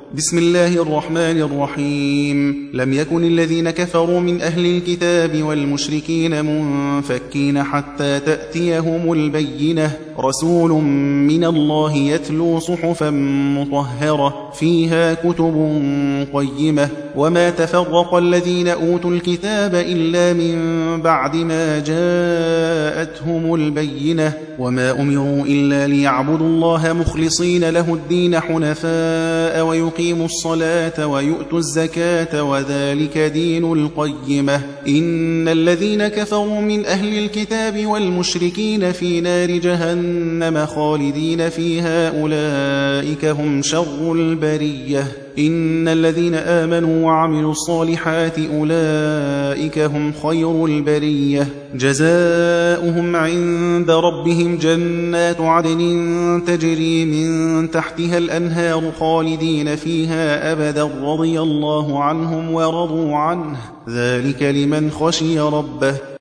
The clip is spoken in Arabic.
بسم الله الرحمن الرحيم. لم يكن الذين كفروا من أهل الكتاب والمشركين منفكين حتى تأتيهم البينة، رسول من الله يتلو صحفا مطهرة فيها كتب قيمة. وما تفرق الذين أوتوا الكتاب إلا من بعد ما جاءتهم البينة، وما أمروا إلا ليعبدوا الله مخلصين له الدين حنفاء ويقيموا الصلاة ويؤتوا الزكاة وذلك دين القيمة. إن الذين كفروا من أهل الكتاب والمشركين في نار جهنم خالدين فيها أولئك هم شر البرية. إن الذين آمنوا وعملوا الصالحات أولئك هم خير البرية. جزاؤهم عند ربهم جنات عدن تجري من تحتها الأنهار خالدين فيها أبدا رضي الله عنهم ورضوا عنه ذلك لمن خشي ربه.